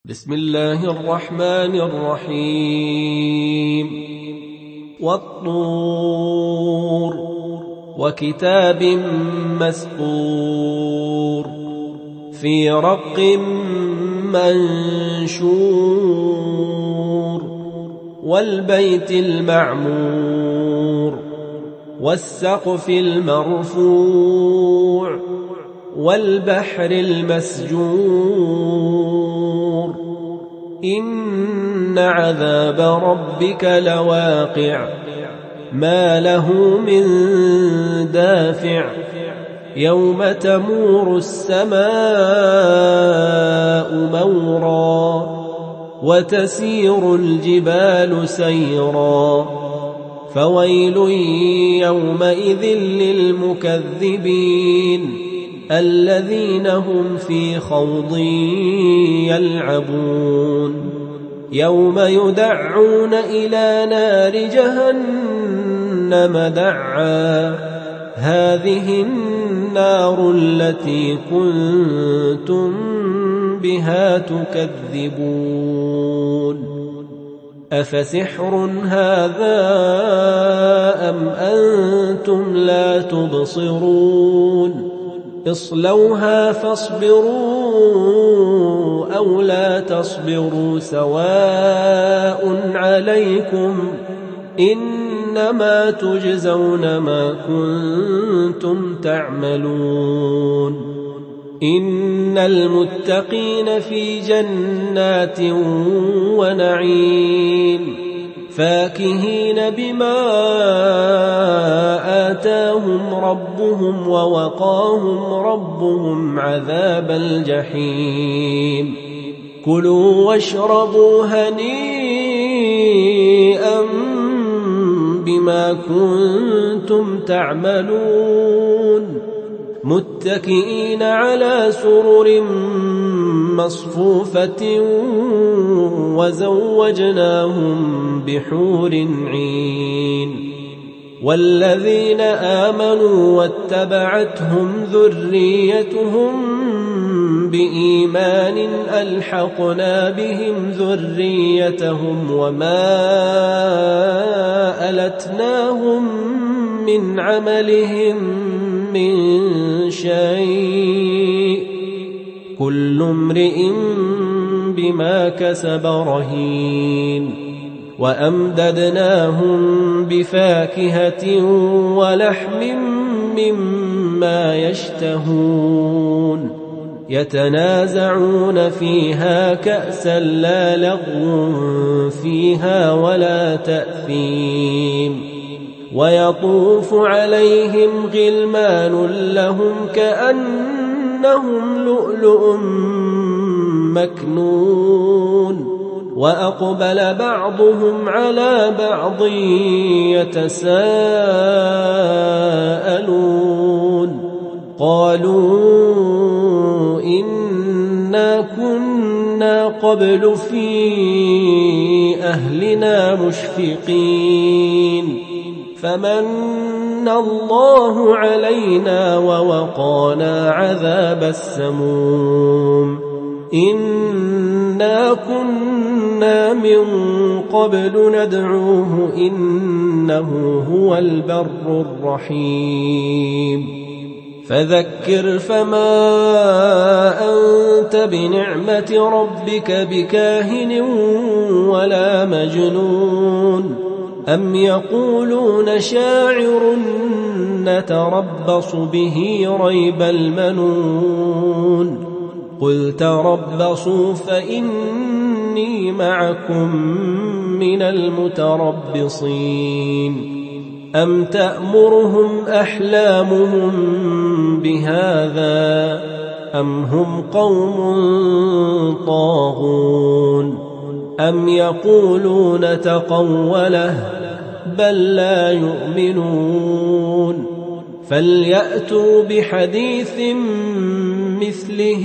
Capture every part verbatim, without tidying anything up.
بسم الله الرحمن الرحيم والطور وكتاب مسطور في رق منشور والبيت المعمور والسقف المرفوع والبحر المسجور إن عذاب ربك لواقع ما له من دافع يوم تمور السماء مورا وتسير الجبال سيرا فويل يومئذ للمكذبين الذين هم في خوض يلعبون يوم يدعون إلى نار جهنم دعا هذه النار التي كنتم بها تكذبون أفسحر هذا أم أنتم لا تبصرون اصلوها فاصبروا أو لا تصبروا سواء عليكم إنما تجزون ما كنتم تعملون إن المتقين في جنات ونعيم فاكهين بما آتاهم ربهم ووقاهم ربهم عذاب الجحيم كلوا واشربوا هنيئا بما كنتم تعملون متكئين على سرر مصفوفة وزوجناهم بحور عين والذين آمنوا واتبعتهم ذريتهم بإيمان ألحقنا بهم ذريتهم وما ألتناهم من عملهم من شيء كل امرئ بما كسب رهين وأمددناهم بفاكهة ولحم مما يشتهون يتنازعون فيها كأسا لا لغو فيها ولا تأثيم ويطوف عليهم غلمان لهم كأنهم لؤلؤ مكنون وأقبل بعضهم على بعض يتساءلون قالوا إنا كنا قبل في أهلنا مشفقين فمن الله علينا ووقانا عذاب السموم إنا كنا من قبل ندعوه إنه هو البر الرحيم فذكر فما أنت بنعمة ربك بكاهن ولا مجنون أم يقولون شاعر نتربص به ريب المنون قل تربصوا فإني معكم من المتربصين أم تأمرهم أحلامهم بهذا أم هم قوم طاغون أم يقولون تقوله بل لا يؤمنون فليأتوا بحديث مثله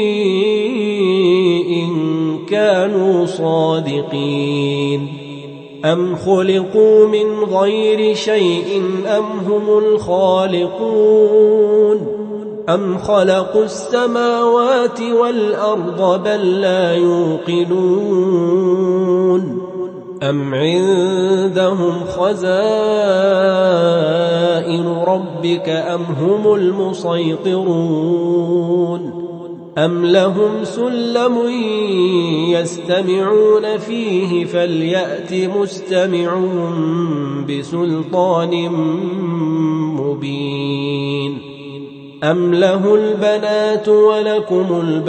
إن كانوا صادقين أم خلقوا من غير شيء أم هم الخالقون أم خلقوا السماوات والأرض بل لا يوقنون أم عندهم خزائن ربك أم هم المسيطرون أم لهم سلم يستمعون فيه فليأت مستمعهم بسلطان مبين أم له البنات ولكم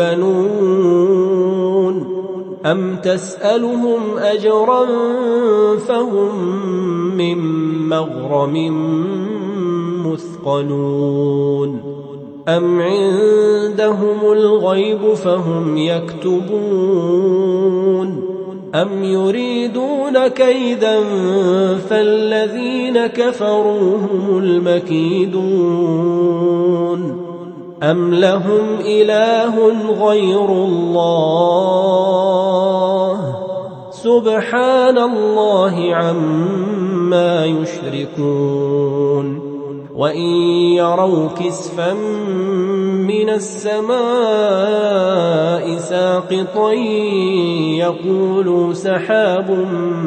البنون أم تسألهم أجرا فهم من مغرم مثقلون أم عندهم الغيب فهم يكتبون أم يريدون كيدا فالذين كفروا هم المكيدون أم لهم إله غير الله سبحان الله عما يشركون وإن يروا كسفا من السماء ساقطا يقولوا سحاب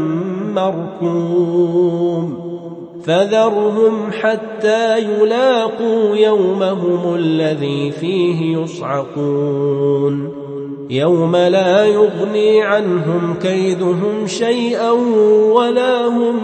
مركوم فذرهم حتى يلاقوا يومهم الذي فيه يصعقون يوم لا يغني عنهم كيدهم شيئا ولا هم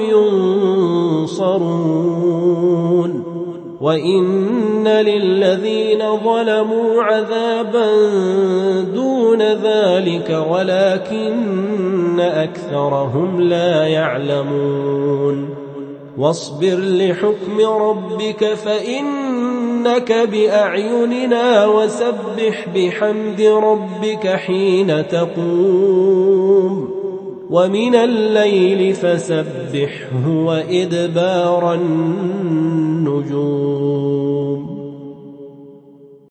ينصرون وإن للذين ظلموا عذابا دون ذلك ولكن أكثرهم لا يعلمون واصبر لحكم ربك فإنك بأعيننا وسبح بحمد ربك حين تقوم ومن الليل فسبحه وإدبار النجوم